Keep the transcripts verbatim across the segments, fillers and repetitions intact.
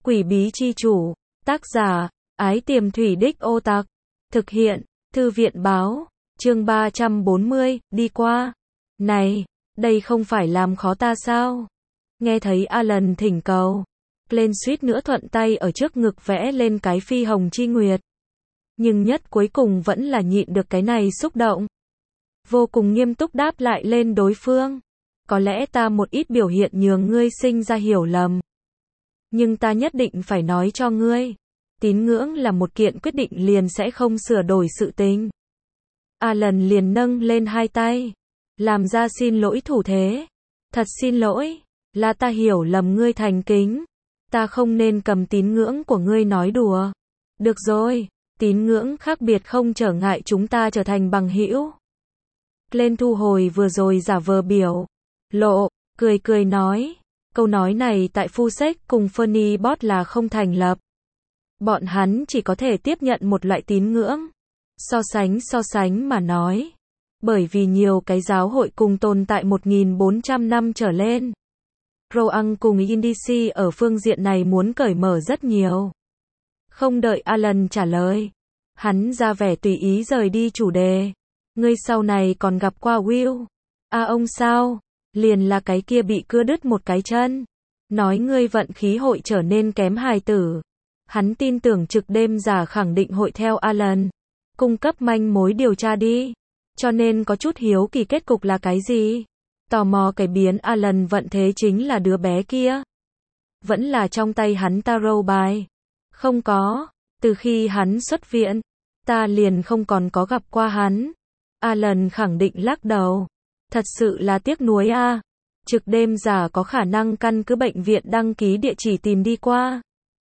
Quỷ bí chi chủ. Tác giả, Ái Tiềm Thủy Đích Ô Tặc. Thực hiện, Thư viện Báo. Chương ba trăm bốn mươi, đi qua. Này, đây không phải làm khó ta sao? Nghe thấy Alan thỉnh cầu. Glenn suýt nữa thuận tay ở trước ngực vẽ lên cái phi hồng chi nguyệt. Nhưng nhất cuối cùng vẫn là nhịn được cái này xúc động. Vô cùng nghiêm túc đáp lại lên đối phương. Có lẽ ta một ít biểu hiện nhường ngươi sinh ra hiểu lầm. Nhưng ta nhất định phải nói cho ngươi. Tín ngưỡng là một kiện quyết định liền sẽ không sửa đổi sự tình. Alan liền nâng lên hai tay. Làm ra xin lỗi thủ thế. Thật xin lỗi. Là ta hiểu lầm ngươi thành kính. Ta không nên cầm tín ngưỡng của ngươi nói đùa. Được rồi. Tín ngưỡng khác biệt không trở ngại chúng ta trở thành bằng hữu. Lên thu hồi vừa rồi giả vờ biểu. Lộ, cười cười nói. Câu nói này tại Fusek cùng Fernie Bot là không thành lập. Bọn hắn chỉ có thể tiếp nhận một loại tín ngưỡng. So sánh so sánh mà nói. Bởi vì nhiều cái giáo hội cùng tồn tại một nghìn bốn trăm năm trở lên. Roang cùng Indici ở phương diện này muốn cởi mở rất nhiều. Không đợi Alan trả lời. Hắn ra vẻ tùy ý rời đi chủ đề. Ngươi sau này còn gặp qua Will. À ông sao? Liền là cái kia bị cưa đứt một cái chân. Nói ngươi vận khí hội trở nên kém hài tử. Hắn tin tưởng trực đêm giả khẳng định hội theo Alan. Cung cấp manh mối điều tra đi. Cho nên có chút hiếu kỳ kết cục là cái gì? Tò mò cái biến Alan vận thế chính là đứa bé kia. Vẫn là trong tay hắn tarot bài. Không có. Từ khi hắn xuất viện, ta liền không còn có gặp qua hắn. Alan khẳng định lắc đầu. Thật sự là tiếc nuối a. À. Trực đêm giả có khả năng căn cứ bệnh viện đăng ký địa chỉ tìm đi qua.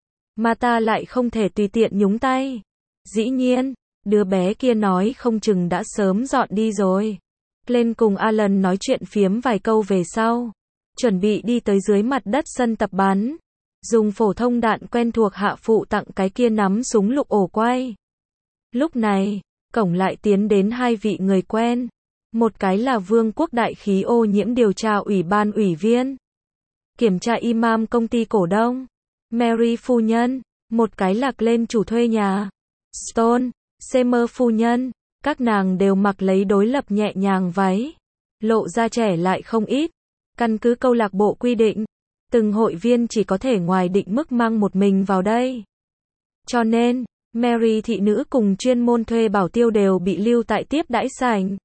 Mà ta lại không thể tùy tiện nhúng tay. Dĩ nhiên, đứa bé kia nói không chừng đã sớm dọn đi rồi. Lên cùng Alan nói chuyện phiếm vài câu về sau. Chuẩn bị đi tới dưới mặt đất sân tập bắn. Dùng phổ thông đạn quen thuộc hạ phụ tặng cái kia nắm súng lục ổ quay. Lúc này, cổng lại tiến đến hai vị người quen. Một cái là Vương quốc Đại khí ô nhiễm điều tra ủy ban ủy viên. Kiểm tra imam công ty cổ đông. Mary phu nhân. Một cái là Glenn chủ thuê nhà. Stone, Seymour phu nhân. Các nàng đều mặc lấy đối lập nhẹ nhàng váy. Lộ ra trẻ lại không ít. Căn cứ câu lạc bộ quy định. Từng hội viên chỉ có thể ngoài định mức mang một mình vào đây. Cho nên, Mary thị nữ cùng chuyên môn thuê bảo tiêu đều bị lưu tại tiếp đãi sảnh.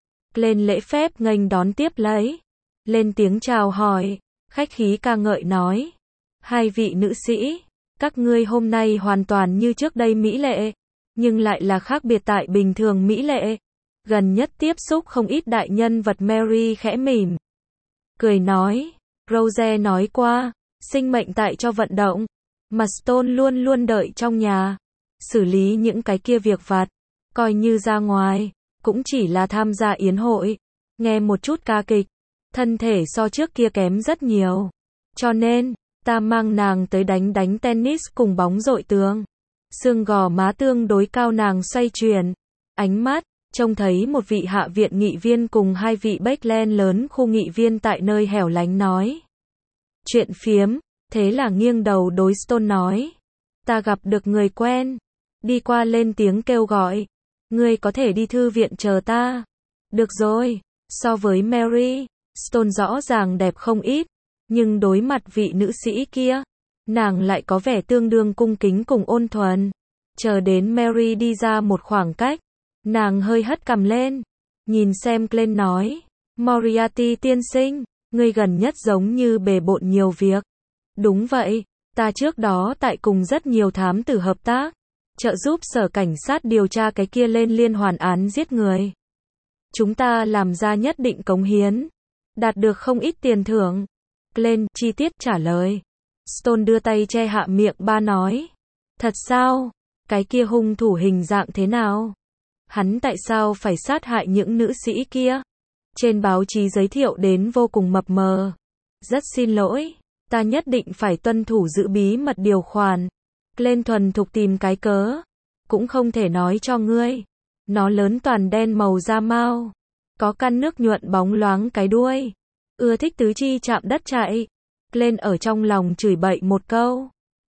Lên lễ phép nghênh đón tiếp lấy. Lên tiếng chào hỏi. Khách khí ca ngợi nói. Hai vị nữ sĩ, các ngươi hôm nay hoàn toàn như trước đây mỹ lệ. Nhưng lại là khác biệt tại bình thường mỹ lệ. Gần nhất tiếp xúc không ít đại nhân vật. Mary khẽ mỉm. Cười nói. Rose nói qua. Sinh mệnh tại cho vận động. Mà Stone luôn luôn đợi trong nhà. Xử lý những cái kia việc vặt. Coi như ra ngoài. Cũng chỉ là tham gia yến hội. Nghe một chút ca kịch. Thân thể so trước kia kém rất nhiều. Cho nên, ta mang nàng tới đánh đánh tennis cùng bóng dội tường. Xương gò má tương đối cao nàng xoay chuyển. Ánh mắt, trông thấy một vị hạ viện nghị viên cùng hai vị Backland lớn khu nghị viên tại nơi hẻo lánh nói. Chuyện phiếm, thế là nghiêng đầu đối Stone nói. Ta gặp được người quen. Đi qua lên tiếng kêu gọi. Ngươi có thể đi thư viện chờ ta. Được rồi, so với Mary, Stone rõ ràng đẹp không ít. Nhưng đối mặt vị nữ sĩ kia, nàng lại có vẻ tương đương cung kính cùng ôn thuần. Chờ đến Mary đi ra một khoảng cách, nàng hơi hất cằm lên. Nhìn xem Glenn nói. Moriarty tiên sinh, ngươi gần nhất giống như bề bộn nhiều việc. Đúng vậy, ta trước đó tại cùng rất nhiều thám tử hợp tác. Trợ giúp sở cảnh sát điều tra cái kia lên liên hoàn án giết người. Chúng ta làm ra nhất định cống hiến. Đạt được không ít tiền thưởng. Glenn chi tiết trả lời. Stone đưa tay che hạ miệng ba nói. Thật sao? Cái kia hung thủ hình dạng thế nào? Hắn tại sao phải sát hại những nữ sĩ kia? Trên báo chí giới thiệu đến vô cùng mập mờ. Rất xin lỗi. Ta nhất định phải tuân thủ giữ bí mật điều khoản. Glenn thuần thục tìm cái cớ. Cũng không thể nói cho ngươi. Nó lớn toàn đen màu da mao. Có căn nước nhuận bóng loáng cái đuôi. Ưa thích tứ chi chạm đất chạy. Glenn ở trong lòng chửi bậy một câu.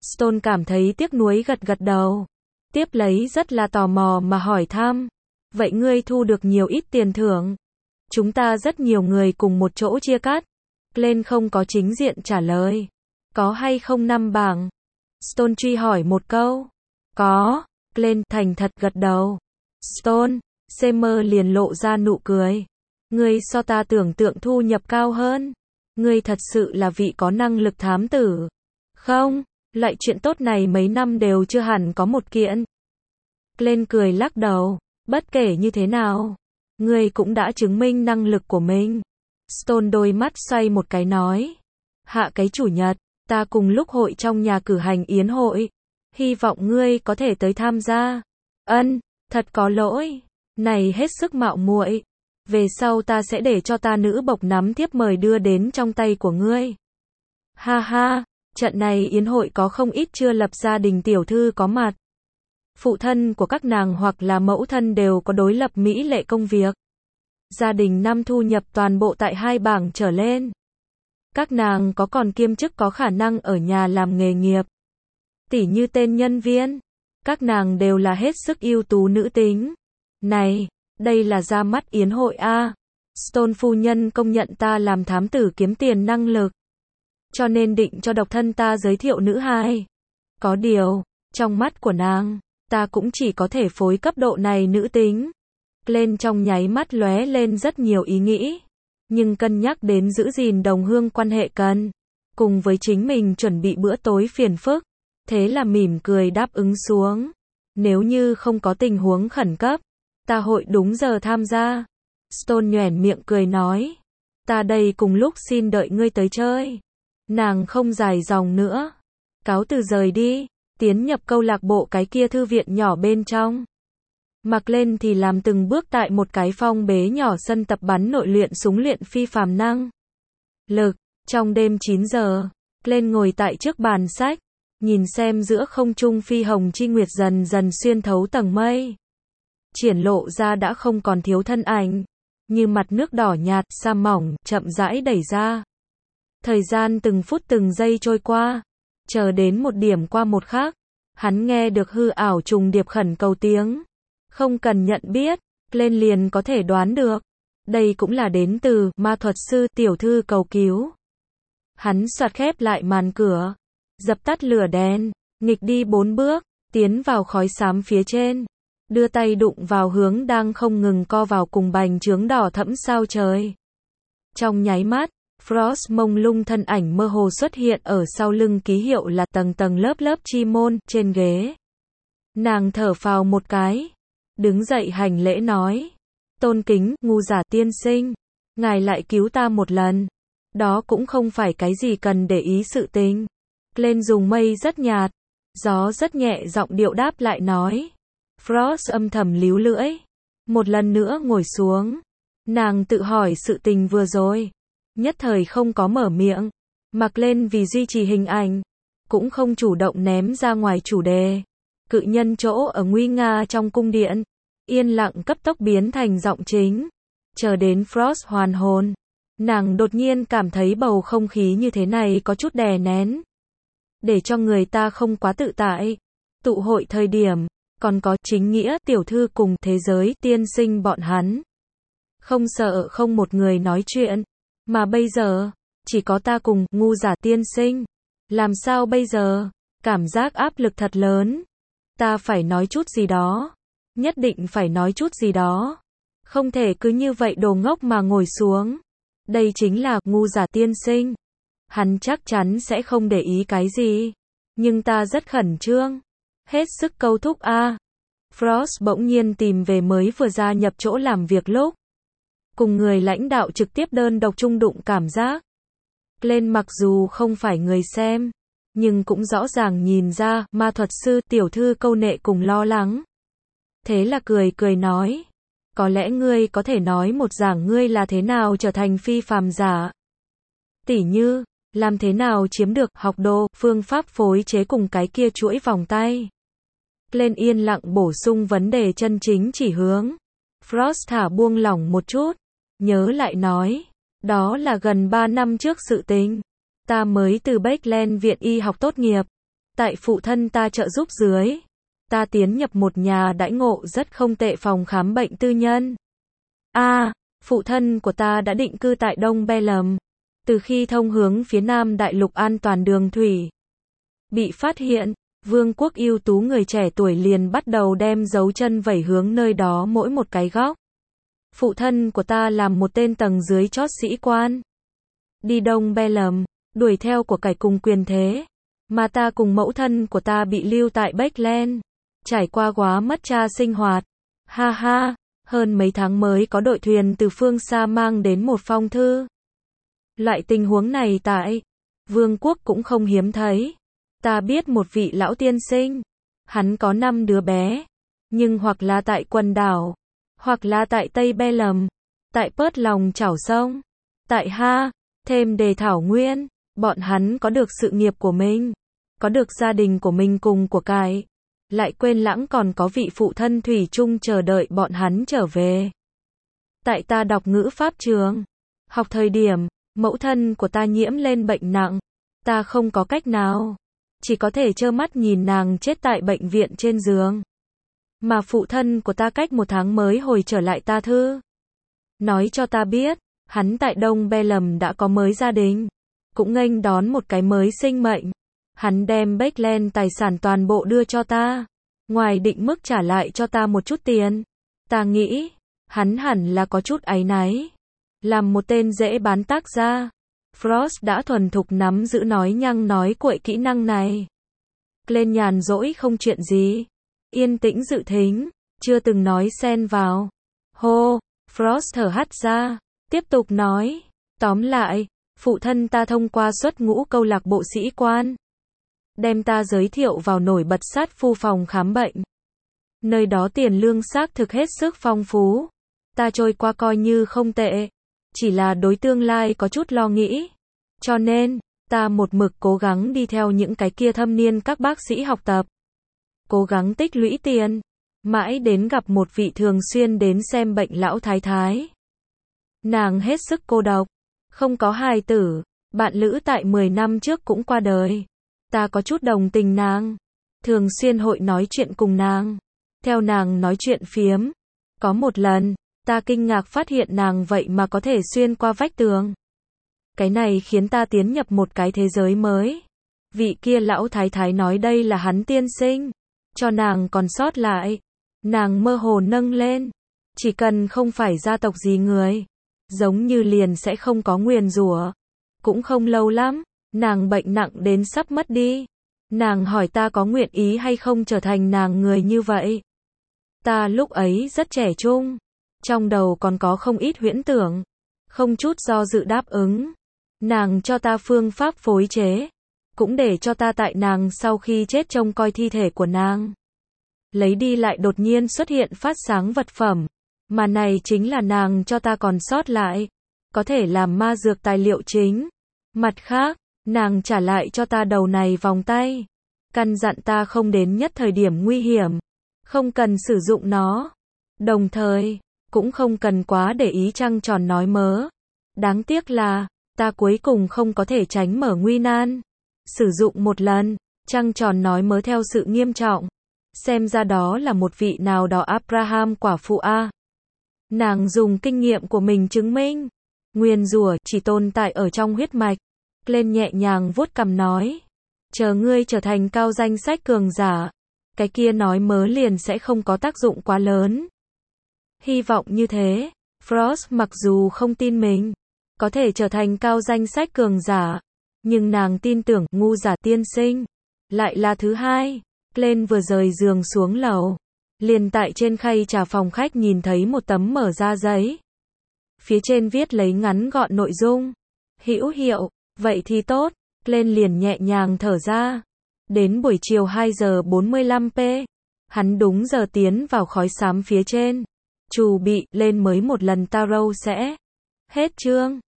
Stone cảm thấy tiếc nuối gật gật đầu. Tiếp lấy rất là tò mò mà hỏi thăm. Vậy ngươi thu được nhiều ít tiền thưởng? Chúng ta rất nhiều người cùng một chỗ chia cắt. Glenn không có chính diện trả lời. Có hay không năm bảng? Stone truy hỏi một câu. Có. Glenn thành thật gật đầu. Stone, Seymour liền lộ ra nụ cười. Ngươi so ta tưởng tượng thu nhập cao hơn. Ngươi thật sự là vị có năng lực thám tử. Không, loại chuyện tốt này mấy năm đều chưa hẳn có một kiện. Glenn cười lắc đầu. Bất kể như thế nào, ngươi cũng đã chứng minh năng lực của mình. Stone đôi mắt xoay một cái nói. Hạ cái chủ nhật, ta cùng lúc hội trong nhà cử hành yến hội. Hy vọng ngươi có thể tới tham gia. Ân, thật có lỗi. Này hết sức mạo muội. Về sau ta sẽ để cho ta nữ bộc nắm thiếp mời đưa đến trong tay của ngươi. Ha ha, trận này yến hội có không ít chưa lập gia đình tiểu thư có mặt. Phụ thân của các nàng hoặc là mẫu thân đều có đối lập mỹ lệ công việc. Gia đình năm thu nhập toàn bộ tại hai bảng trở lên. Các nàng có còn kiêm chức có khả năng ở nhà làm nghề nghiệp. Tỉ như tên nhân viên. Các nàng đều là hết sức ưu tú nữ tính. Này, đây là ra mắt yến hội a. Stone phu nhân công nhận ta làm thám tử kiếm tiền năng lực. Cho nên định cho độc thân ta giới thiệu nữ hài. Có điều, trong mắt của nàng, ta cũng chỉ có thể phối cấp độ này nữ tính. Lên trong nháy mắt lóe lên rất nhiều ý nghĩ. Nhưng cân nhắc đến giữ gìn đồng hương quan hệ cần. Cùng với chính mình chuẩn bị bữa tối phiền phức. Thế là mỉm cười đáp ứng xuống. Nếu như không có tình huống khẩn cấp, ta hội đúng giờ tham gia. Stone nhoẻn miệng cười nói. Ta đây cùng lúc xin đợi ngươi tới chơi. Nàng không dài dòng nữa. Cáo từ rời đi. Tiến nhập câu lạc bộ cái kia thư viện nhỏ bên trong. Mặc lên thì làm từng bước tại một cái phong bế nhỏ sân tập bắn nội luyện súng luyện phi phàm năng lực. Trong đêm chín giờ, lên ngồi tại trước bàn sách, nhìn xem giữa không trung phi hồng chi nguyệt dần dần xuyên thấu tầng mây. Triển lộ ra đã không còn thiếu thân ảnh, như mặt nước đỏ nhạt, sa mỏng, chậm rãi đẩy ra. Thời gian từng phút từng giây trôi qua, chờ đến một điểm qua một khác, hắn nghe được hư ảo trùng điệp khẩn cầu tiếng. Không cần nhận biết, lên liền có thể đoán được. Đây cũng là đến từ ma thuật sư tiểu thư cầu cứu. Hắn soạt khép lại màn cửa, dập tắt lửa đèn, nghịch đi bốn bước, tiến vào khói xám phía trên, đưa tay đụng vào hướng đang không ngừng co vào cùng bành trướng đỏ thẫm sao trời. Trong nháy mắt, Frost mông lung thân ảnh mơ hồ xuất hiện ở sau lưng ký hiệu là tầng tầng lớp lớp chi môn trên ghế. Nàng thở phào một cái, đứng dậy hành lễ nói, tôn kính, ngu giả tiên sinh, ngài lại cứu ta một lần, đó cũng không phải cái gì cần để ý sự tình. Lên dùng mây rất nhạt, gió rất nhẹ giọng điệu đáp lại nói. Frost âm thầm líu lưỡi, một lần nữa ngồi xuống, nàng tự hỏi sự tình vừa rồi, nhất thời không có mở miệng, mặc lên vì duy trì hình ảnh, cũng không chủ động ném ra ngoài chủ đề. Cự nhân chỗ ở nguy nga trong cung điện, yên lặng cấp tốc biến thành giọng chính. Chờ đến Frost hoàn hồn, nàng đột nhiên cảm thấy bầu không khí như thế này có chút đè nén, để cho người ta không quá tự tại. Tụ hội thời điểm, còn có chính nghĩa tiểu thư cùng thế giới tiên sinh bọn hắn. Không sợ không một người nói chuyện, mà bây giờ, chỉ có ta cùng ngu giả tiên sinh. Làm sao bây giờ? Cảm giác áp lực thật lớn. Ta phải nói chút gì đó. Nhất định phải nói chút gì đó. Không thể cứ như vậy đồ ngốc mà ngồi xuống. Đây chính là ngu giả tiên sinh. Hắn chắc chắn sẽ không để ý cái gì. Nhưng ta rất khẩn trương. Hết sức câu thúc a. À. Frost bỗng nhiên tìm về mới vừa gia nhập chỗ làm việc lúc. Cùng người lãnh đạo trực tiếp đơn độc chung đụng cảm giác. Lên mặc dù không phải người xem, nhưng cũng rõ ràng nhìn ra ma thuật sư tiểu thư câu nệ cùng lo lắng. Thế là cười cười nói. Có lẽ ngươi có thể nói một giảng ngươi là thế nào trở thành phi phàm giả. Tỉ như, làm thế nào chiếm được học đồ, phương pháp phối chế cùng cái kia chuỗi vòng tay. Lên yên lặng bổ sung vấn đề chân chính chỉ hướng. Frost thả buông lỏng một chút, nhớ lại nói, đó là gần ba năm trước sự tình. Ta mới từ Bakeland viện y học tốt nghiệp. Tại phụ thân ta trợ giúp dưới, ta tiến nhập một nhà đãi ngộ rất không tệ phòng khám bệnh tư nhân. A, à, phụ thân của ta đã định cư tại Đông Belem. Từ khi thông hướng phía Nam Đại lục an toàn đường thủy bị phát hiện, vương quốc ưu tú người trẻ tuổi liền bắt đầu đem dấu chân vẩy hướng nơi đó mỗi một cái góc. Phụ thân của ta làm một tên tầng dưới chót sĩ quan. Đi Đông Belem, đuổi theo của cải cùng quyền thế. Mà ta cùng mẫu thân của ta bị lưu tại Beckland, trải qua quá mất cha sinh hoạt. Ha ha, hơn mấy tháng mới có đội thuyền từ phương xa mang đến một phong thư. Loại tình huống này tại vương quốc cũng không hiếm thấy. Ta biết một vị lão tiên sinh, hắn có năm đứa bé, nhưng hoặc là tại quần đảo, hoặc là tại Tây Belem, tại Pớt lòng chảo sông, tại Ha, thêm đề thảo nguyên, bọn hắn có được sự nghiệp của mình, có được gia đình của mình cùng của cải, lại quên lãng còn có vị phụ thân thủy chung chờ đợi bọn hắn trở về. Tại ta đọc ngữ pháp trường, học thời điểm, mẫu thân của ta nhiễm lên bệnh nặng, ta không có cách nào, chỉ có thể trơ mắt nhìn nàng chết tại bệnh viện trên giường. Mà phụ thân của ta cách một tháng mới hồi trở lại ta thư, nói cho ta biết, hắn tại Đông Belem đã có mới gia đình, cũng nghênh đón một cái mới sinh mệnh. Hắn đem Beckland tài sản toàn bộ đưa cho ta, ngoài định mức trả lại cho ta một chút tiền. Ta nghĩ, hắn hẳn là có chút áy náy. Làm một tên dễ bán tác gia, Frost đã thuần thục nắm giữ nói nhăng nói cuội kỹ năng này. Glenn nhàn rỗi không chuyện gì, yên tĩnh dự thính, chưa từng nói xen vào. Hô, Frost thở hắt ra, tiếp tục nói, tóm lại, phụ thân ta thông qua xuất ngũ câu lạc bộ sĩ quan, đem ta giới thiệu vào nổi bật sát phu phòng khám bệnh. Nơi đó tiền lương xác thực hết sức phong phú, ta trôi qua coi như không tệ, chỉ là đối tương lai có chút lo nghĩ, cho nên, ta một mực cố gắng đi theo những cái kia thâm niên các bác sĩ học tập, cố gắng tích lũy tiền, mãi đến gặp một vị thường xuyên đến xem bệnh lão thái thái. Nàng hết sức cô độc, không có hài tử, bạn lữ tại mười năm trước cũng qua đời. Ta có chút đồng tình nàng, thường xuyên hội nói chuyện cùng nàng, theo nàng nói chuyện phiếm. Có một lần, ta kinh ngạc phát hiện nàng vậy mà có thể xuyên qua vách tường. Cái này khiến ta tiến nhập một cái thế giới mới. Vị kia lão thái thái nói đây là hắn tiên sinh, cho nàng còn sót lại. Nàng mơ hồ nâng lên, chỉ cần không phải gia tộc gì người, giống như liền sẽ không có nguyền rủa. Cũng không lâu lắm, nàng bệnh nặng đến sắp mất đi. Nàng hỏi ta có nguyện ý hay không trở thành nàng người như vậy. Ta lúc ấy rất trẻ trung, trong đầu còn có không ít huyễn tưởng, không chút do dự đáp ứng. Nàng cho ta phương pháp phối chế, cũng để cho ta tại nàng sau khi chết trông coi thi thể của nàng. Lấy đi lại đột nhiên xuất hiện phát sáng vật phẩm, mà này chính là nàng cho ta còn sót lại, có thể làm ma dược tài liệu chính. Mặt khác, nàng trả lại cho ta đầu này vòng tay, căn dặn ta không đến nhất thời điểm nguy hiểm, không cần sử dụng nó. Đồng thời, cũng không cần quá để ý trăng tròn nói mớ. Đáng tiếc là, ta cuối cùng không có thể tránh mở nguy nan. Sử dụng một lần, trăng tròn nói mớ theo sự nghiêm trọng. Xem ra đó là một vị nào đó Abraham quả phụ A. Nàng dùng kinh nghiệm của mình chứng minh, nguyền rủa chỉ tồn tại ở trong huyết mạch. Lên nhẹ nhàng vuốt cằm nói, chờ ngươi trở thành cao danh sách cường giả, cái kia nói mớ liền sẽ không có tác dụng quá lớn. Hy vọng như thế, Frost mặc dù không tin mình có thể trở thành cao danh sách cường giả, nhưng nàng tin tưởng ngu giả tiên sinh lại là thứ hai. Lên vừa rời giường xuống lầu, liền tại trên khay trà phòng khách nhìn thấy một tấm mở ra giấy. Phía trên viết lấy ngắn gọn nội dung, hữu hiệu, vậy thì tốt. Lên liền nhẹ nhàng thở ra. Đến buổi chiều hai giờ bốn mươi lăm phút, hắn đúng giờ tiến vào khói xám phía trên. Chủ bị, lên mới một lần tarot sẽ hết chương.